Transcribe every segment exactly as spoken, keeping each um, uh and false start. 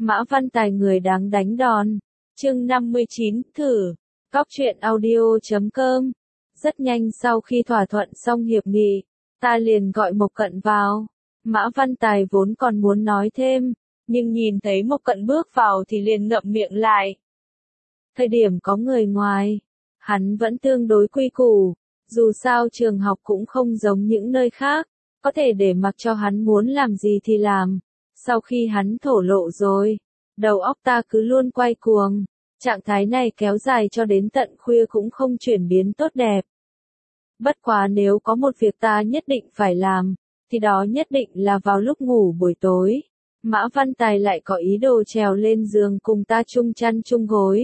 Mã Văn Tài người đáng đánh đòn. Chương năm mươi chín, thử. Cóc truyện audio chấm com. Rất nhanh sau khi thỏa thuận xong hiệp nghị, ta liền gọi Mộc Cận vào. Mã Văn Tài vốn còn muốn nói thêm, nhưng nhìn thấy Mộc Cận bước vào thì liền ngậm miệng lại. Thời điểm có người ngoài, hắn vẫn tương đối quy củ, dù sao trường học cũng không giống những nơi khác, có thể để mặc cho hắn muốn làm gì thì làm. Sau khi hắn thổ lộ rồi, đầu óc ta cứ luôn quay cuồng, trạng thái này kéo dài cho đến tận khuya cũng không chuyển biến tốt đẹp. Bất quá nếu có một việc ta nhất định phải làm, thì đó nhất định là vào lúc ngủ buổi tối, Mã Văn Tài lại có ý đồ trèo lên giường cùng ta chung chăn chung gối.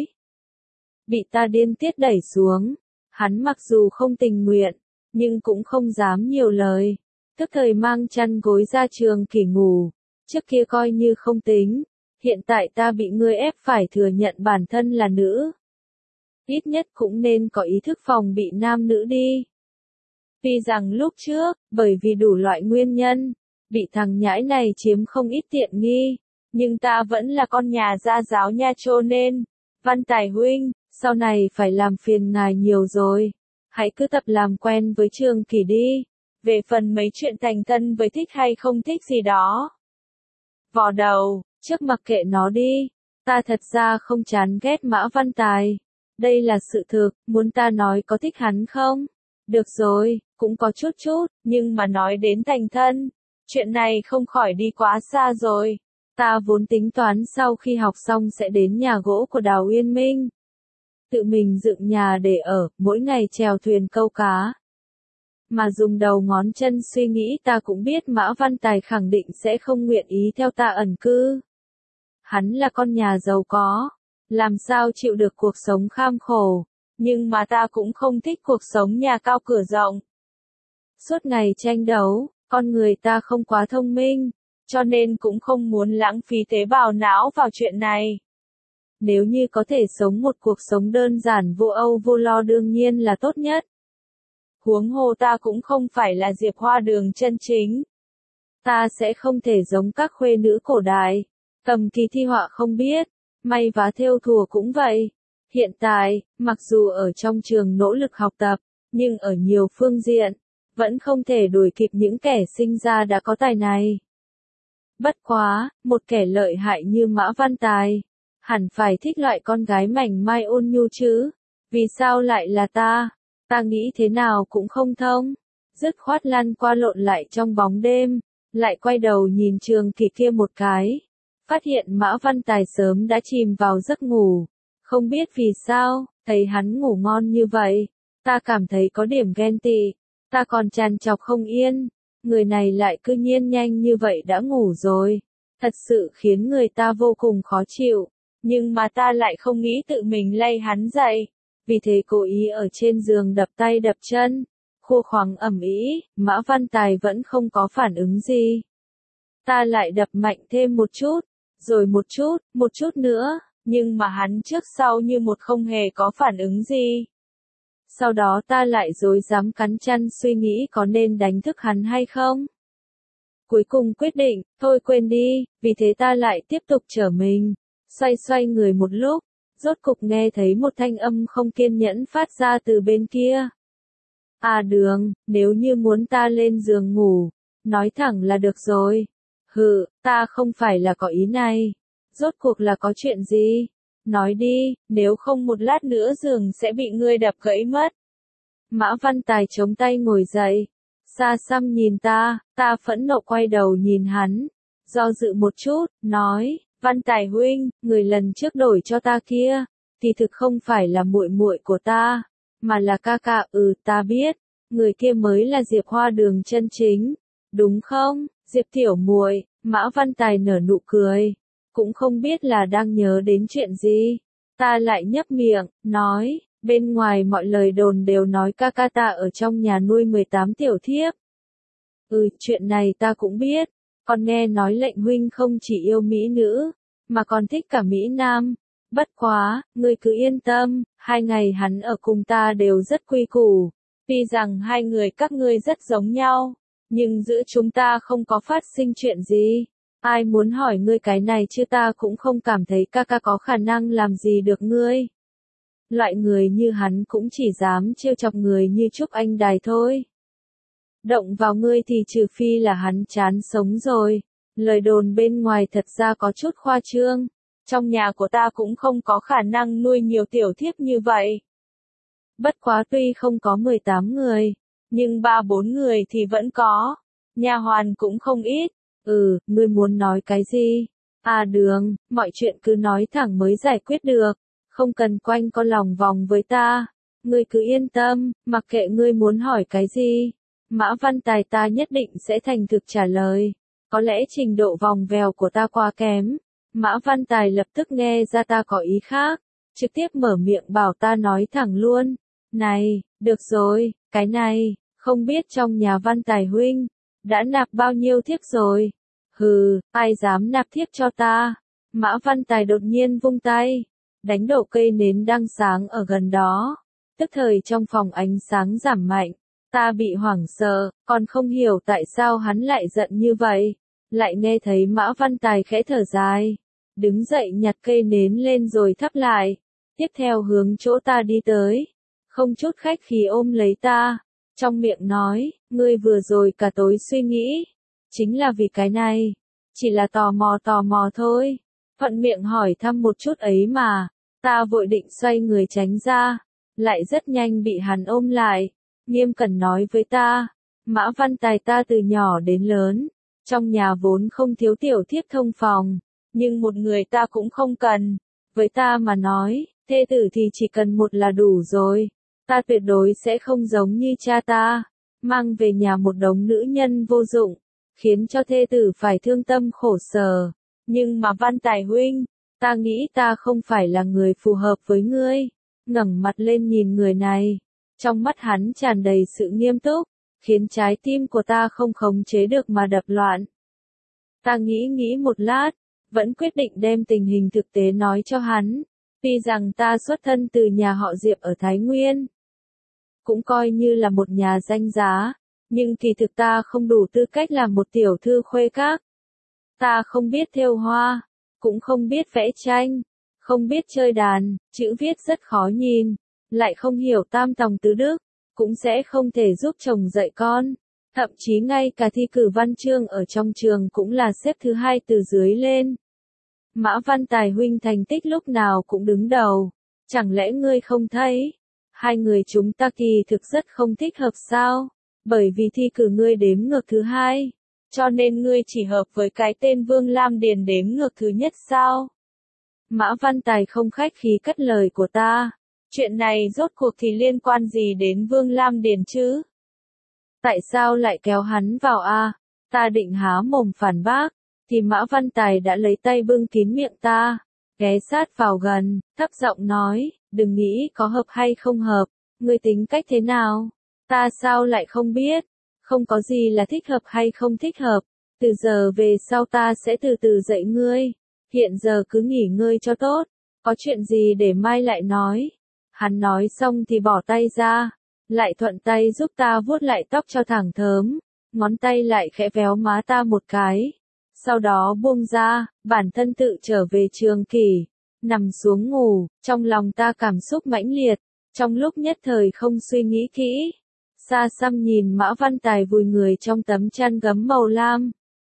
Bị ta điên tiết đẩy xuống, hắn mặc dù không tình nguyện, nhưng cũng không dám nhiều lời, tức thời mang chăn gối ra trường kỷ ngủ. Trước kia coi như không tính, hiện tại ta bị ngươi ép phải thừa nhận bản thân là nữ. Ít nhất cũng nên có ý thức phòng bị nam nữ đi. Tuy rằng lúc trước, bởi vì đủ loại nguyên nhân, bị thằng nhãi này chiếm không ít tiện nghi, nhưng ta vẫn là con nhà gia giáo nha, cho nên, Văn Tài huynh, sau này phải làm phiền ngài nhiều rồi. Hãy cứ tập làm quen với Trường Kỷ đi. Về phần mấy chuyện thành thân với thích hay không thích gì đó, vò đầu, trước mặc kệ nó đi. Ta thật ra không chán ghét Mã Văn Tài. Đây là sự thực, muốn ta nói có thích hắn không? Được rồi, cũng có chút chút, nhưng mà nói đến thành thân, chuyện này không khỏi đi quá xa rồi. Ta vốn tính toán sau khi học xong sẽ đến nhà gỗ của Đào Uyên Minh, tự mình dựng nhà để ở, mỗi ngày chèo thuyền câu cá. Mà dùng đầu ngón chân suy nghĩ ta cũng biết Mã Văn Tài khẳng định sẽ không nguyện ý theo ta ẩn cư. Hắn là con nhà giàu có, làm sao chịu được cuộc sống kham khổ, nhưng mà ta cũng không thích cuộc sống nhà cao cửa rộng. Suốt ngày tranh đấu, con người ta không quá thông minh, cho nên cũng không muốn lãng phí tế bào não vào chuyện này. Nếu như có thể sống một cuộc sống đơn giản vô âu vô lo đương nhiên là tốt nhất. Huống hồ ta cũng không phải là Diệp Hoa Đường chân chính. Ta sẽ không thể giống các khuê nữ cổ đại, cầm kỳ thi họa không biết, may vá thêu thùa cũng vậy. Hiện tại, mặc dù ở trong trường nỗ lực học tập, nhưng ở nhiều phương diện, vẫn không thể đuổi kịp những kẻ sinh ra đã có tài này. Bất quá, một kẻ lợi hại như Mã Văn Tài, hẳn phải thích loại con gái mảnh mai ôn nhu chứ. Vì sao lại là ta? Ta nghĩ thế nào cũng không thông. Dứt khoát lăn qua lộn lại trong bóng đêm, lại quay đầu nhìn Trường Kỷ kia một cái. Phát hiện Mã Văn Tài sớm đã chìm vào giấc ngủ. Không biết vì sao, thấy hắn ngủ ngon như vậy, ta cảm thấy có điểm ghen tị. Ta còn trằn trọc không yên, người này lại cư nhiên nhanh như vậy đã ngủ rồi. Thật sự khiến người ta vô cùng khó chịu, nhưng mà ta lại không nghĩ tự mình lay hắn dậy. Vì thế cố ý ở trên giường đập tay đập chân, khô khoắng ầm ĩ. Mã Văn Tài vẫn không có phản ứng gì. Ta lại đập mạnh thêm một chút, rồi một chút, một chút nữa, nhưng mà hắn trước sau như một không hề có phản ứng gì. Sau đó ta lại rối rắm cắn chăn suy nghĩ có nên đánh thức hắn hay không. Cuối cùng quyết định, thôi quên đi, vì thế ta lại tiếp tục trở mình, xoay xoay người một lúc. Rốt cục nghe thấy một thanh âm không kiên nhẫn phát ra từ bên kia. À Đường, nếu như muốn ta lên giường ngủ, nói thẳng là được rồi. Hừ, ta không phải là có ý này. Rốt cuộc là có chuyện gì? Nói đi, nếu không một lát nữa giường sẽ bị ngươi đập gãy mất. Mã Văn Tài chống tay ngồi dậy, xa xăm nhìn ta, ta phẫn nộ quay đầu nhìn hắn, do dự một chút, nói. Văn Tài huynh, người lần trước đổi cho ta kia, thì thực không phải là muội muội của ta, mà là ca ca. Ừ, ta biết, người kia mới là Diệp Hoa Đường chân chính, đúng không? Diệp tiểu muội. Mã Văn Tài nở nụ cười, cũng không biết là đang nhớ đến chuyện gì. Ta lại nhấp miệng, nói, bên ngoài mọi lời đồn đều nói ca ca ta ở trong nhà nuôi mười tám tiểu thiếp. Ừ, chuyện này ta cũng biết. Còn nghe nói lệnh huynh không chỉ yêu mỹ nữ, mà còn thích cả mỹ nam. Bất quá, ngươi cứ yên tâm, hai ngày hắn ở cùng ta đều rất quy củ. Tuy rằng hai người các ngươi rất giống nhau, nhưng giữa chúng ta không có phát sinh chuyện gì. Ai muốn hỏi ngươi cái này chứ ta cũng không cảm thấy ca ca có khả năng làm gì được ngươi. Loại người như hắn cũng chỉ dám trêu chọc người như Trúc Anh Đài thôi. Động vào ngươi thì trừ phi là hắn chán sống rồi. Lời đồn bên ngoài thật ra có chút khoa trương. Trong nhà của ta cũng không có khả năng nuôi nhiều tiểu thiếp như vậy. Bất quá tuy không có mười tám người, nhưng ba bốn người thì vẫn có. Nha hoàn cũng không ít. Ừ, ngươi muốn nói cái gì? À Đường, mọi chuyện cứ nói thẳng mới giải quyết được. Không cần quanh co lòng vòng với ta. Ngươi cứ yên tâm, mặc kệ ngươi muốn hỏi cái gì. Mã Văn Tài ta nhất định sẽ thành thực trả lời. Có lẽ trình độ vòng vèo của ta quá kém. Mã Văn Tài lập tức nghe ra ta có ý khác. Trực tiếp mở miệng bảo ta nói thẳng luôn. Này, được rồi, cái này, không biết trong nhà Văn Tài huynh, đã nạp bao nhiêu thiếp rồi? Hừ, ai dám nạp thiếp cho ta? Mã Văn Tài đột nhiên vung tay, đánh đổ cây nến đang sáng ở gần đó. Tức thời trong phòng ánh sáng giảm mạnh, ta bị hoảng sợ, còn không hiểu tại sao hắn lại giận như vậy. Lại nghe thấy Mã Văn Tài khẽ thở dài, đứng dậy nhặt cây nến lên rồi thắp lại, tiếp theo hướng chỗ ta đi tới, không chút khách khí ôm lấy ta, trong miệng nói, ngươi vừa rồi cả tối suy nghĩ, chính là vì cái này, chỉ là tò mò tò mò thôi, thuận miệng hỏi thăm một chút ấy mà, ta vội định xoay người tránh ra, lại rất nhanh bị hắn ôm lại, nghiêm cẩn nói với ta, Mã Văn Tài ta từ nhỏ đến lớn, trong nhà vốn không thiếu tiểu thiếp thông phòng, nhưng một người ta cũng không cần, với ta mà nói, thê tử thì chỉ cần một là đủ rồi, ta tuyệt đối sẽ không giống như cha ta, mang về nhà một đống nữ nhân vô dụng, khiến cho thê tử phải thương tâm khổ sở, nhưng mà Văn Tài huynh, ta nghĩ ta không phải là người phù hợp với ngươi, ngẩng mặt lên nhìn người này, trong mắt hắn tràn đầy sự nghiêm túc, khiến trái tim của ta không khống chế được mà đập loạn. Ta nghĩ nghĩ một lát, vẫn quyết định đem tình hình thực tế nói cho hắn, tuy rằng ta xuất thân từ nhà họ Diệp ở Thái Nguyên, cũng coi như là một nhà danh giá, nhưng kỳ thực ta không đủ tư cách làm một tiểu thư khuê các. Ta không biết thêu hoa, cũng không biết vẽ tranh, không biết chơi đàn, chữ viết rất khó nhìn, lại không hiểu tam tòng tứ đức, cũng sẽ không thể giúp chồng dạy con. Thậm chí ngay cả thi cử văn chương ở trong trường cũng là xếp thứ hai từ dưới lên. Mã Văn Tài huynh thành tích lúc nào cũng đứng đầu, chẳng lẽ ngươi không thấy? Hai người chúng ta kỳ thực rất không thích hợp sao? Bởi vì thi cử ngươi đếm ngược thứ hai, cho nên ngươi chỉ hợp với cái tên Vương Lam Điền đếm ngược thứ nhất sao? Mã Văn Tài không khách khí cất lời của ta. Chuyện này rốt cuộc thì liên quan gì đến Vương Lam Điền chứ? Tại sao lại kéo hắn vào a? Ta định há mồm phản bác, thì Mã Văn Tài đã lấy tay bưng kín miệng ta, ghé sát vào gần, thấp giọng nói, đừng nghĩ có hợp hay không hợp, ngươi tính cách thế nào? Ta sao lại không biết? Không có gì là thích hợp hay không thích hợp, từ giờ về sau ta sẽ từ từ dạy ngươi, hiện giờ cứ nghỉ ngơi cho tốt, có chuyện gì để mai lại nói. Hắn nói xong thì bỏ tay ra, lại thuận tay giúp ta vuốt lại tóc cho thẳng thớm, ngón tay lại khẽ véo má ta một cái, sau đó buông ra, bản thân tự trở về trường kỷ, nằm xuống ngủ, trong lòng ta cảm xúc mãnh liệt, trong lúc nhất thời không suy nghĩ kỹ, xa xăm nhìn Mã Văn Tài vùi người trong tấm chăn gấm màu lam.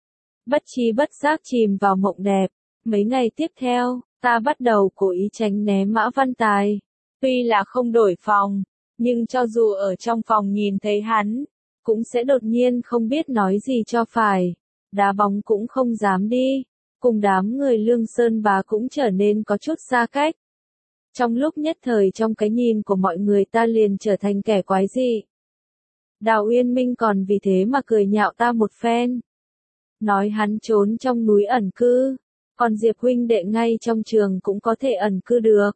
Bất chi bất giác chìm vào mộng đẹp, mấy ngày tiếp theo, ta bắt đầu cố ý tránh né Mã Văn Tài. Tuy là không đổi phòng, nhưng cho dù ở trong phòng nhìn thấy hắn, cũng sẽ đột nhiên không biết nói gì cho phải. Đá bóng cũng không dám đi, cùng đám người Lương Sơn Bá cũng trở nên có chút xa cách. Trong lúc nhất thời trong cái nhìn của mọi người ta liền trở thành kẻ quái dị. Đào Uyên Minh còn vì thế mà cười nhạo ta một phen. Nói hắn trốn trong núi ẩn cư, còn Diệp huynh đệ ngay trong trường cũng có thể ẩn cư được.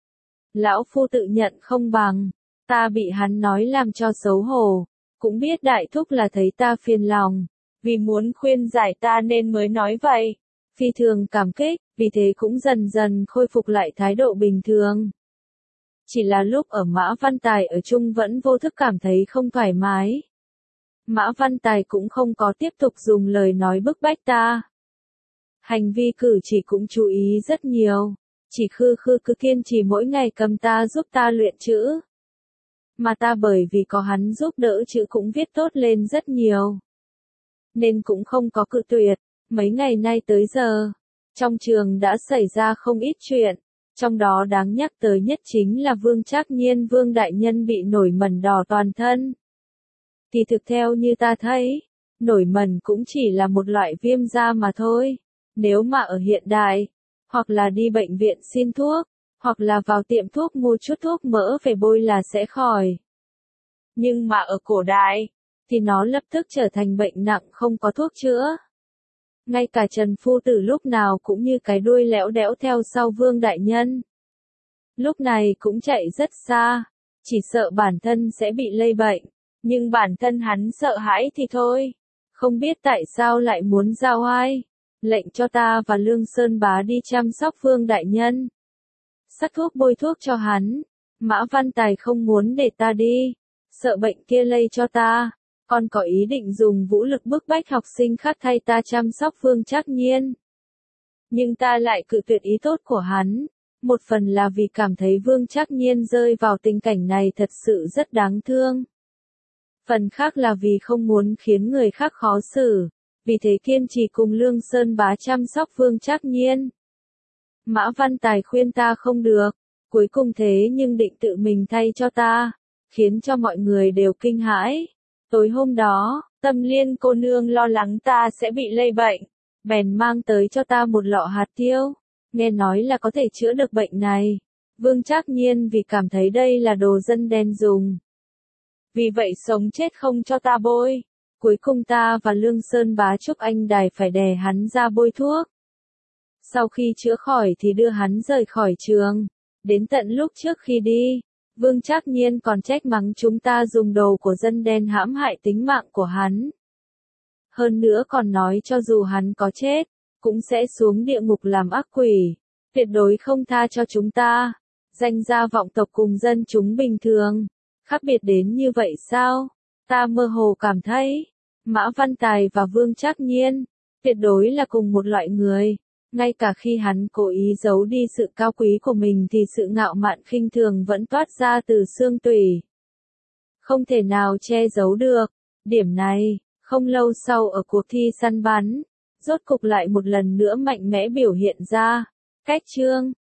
Lão phu tự nhận không bằng, ta bị hắn nói làm cho xấu hổ, cũng biết đại thúc là thấy ta phiền lòng, vì muốn khuyên giải ta nên mới nói vậy, phi thường cảm kích, vì thế cũng dần dần khôi phục lại thái độ bình thường. Chỉ là lúc ở Mã Văn Tài ở chung vẫn vô thức cảm thấy không thoải mái. Mã Văn Tài cũng không có tiếp tục dùng lời nói bức bách ta. Hành vi cử chỉ cũng chú ý rất nhiều. Chỉ khư khư cứ kiên trì mỗi ngày cầm ta giúp ta luyện chữ. Mà ta bởi vì có hắn giúp đỡ chữ cũng viết tốt lên rất nhiều. Nên cũng không có cự tuyệt. Mấy ngày nay tới giờ, trong trường đã xảy ra không ít chuyện. Trong đó đáng nhắc tới nhất chính là Vương Trác Nhiên Vương Đại Nhân bị nổi mẩn đỏ toàn thân. Thì thực theo như ta thấy, nổi mẩn cũng chỉ là một loại viêm da mà thôi. Nếu mà ở hiện đại, hoặc là đi bệnh viện xin thuốc, hoặc là vào tiệm thuốc mua chút thuốc mỡ về bôi là sẽ khỏi. Nhưng mà ở cổ đại, thì nó lập tức trở thành bệnh nặng không có thuốc chữa. Ngay cả Trần Phu Tử lúc nào cũng như cái đuôi lẽo đẽo theo sau Vương Đại Nhân. Lúc này cũng chạy rất xa, chỉ sợ bản thân sẽ bị lây bệnh, nhưng bản thân hắn sợ hãi thì thôi. Không biết tại sao lại muốn giao ai, lệnh cho ta và Lương Sơn Bá đi chăm sóc Vương Đại Nhân. Sắc thuốc bôi thuốc cho hắn, Mã Văn Tài không muốn để ta đi, sợ bệnh kia lây cho ta. Còn có ý định dùng vũ lực bức bách học sinh khác thay ta chăm sóc Vương Trác Nhiên. Nhưng ta lại cự tuyệt ý tốt của hắn, một phần là vì cảm thấy Vương Trác Nhiên rơi vào tình cảnh này thật sự rất đáng thương. Phần khác là vì không muốn khiến người khác khó xử, vì thế kiên trì cùng Lương Sơn Bá chăm sóc Vương Trác Nhiên. Mã Văn Tài khuyên ta không được, cuối cùng thế nhưng định tự mình thay cho ta, khiến cho mọi người đều kinh hãi. Tối hôm đó, Tâm Liên cô nương lo lắng ta sẽ bị lây bệnh, bèn mang tới cho ta một lọ hạt tiêu, nghe nói là có thể chữa được bệnh này. Vương Trác Nhiên vì cảm thấy đây là đồ dân đen dùng, vì vậy sống chết không cho ta bôi. Cuối cùng ta và Lương Sơn Bá Trúc Anh Đài phải đè hắn ra bôi thuốc. Sau khi chữa khỏi thì đưa hắn rời khỏi trường. Đến tận lúc trước khi đi, Vương Trác Nhiên còn trách mắng chúng ta dùng đồ của dân đen hãm hại tính mạng của hắn. Hơn nữa còn nói cho dù hắn có chết, cũng sẽ xuống địa ngục làm ác quỷ, tuyệt đối không tha cho chúng ta. Danh gia vọng tộc cùng dân chúng bình thường, khác biệt đến như vậy sao? Ta mơ hồ cảm thấy, Mã Văn Tài và Vương Trác Nhiên, tuyệt đối là cùng một loại người. Ngay cả khi hắn cố ý giấu đi sự cao quý của mình thì sự ngạo mạn khinh thường vẫn toát ra từ xương tủy. Không thể nào che giấu được. Điểm này, không lâu sau ở cuộc thi săn bắn, rốt cục lại một lần nữa mạnh mẽ biểu hiện ra. Cách chương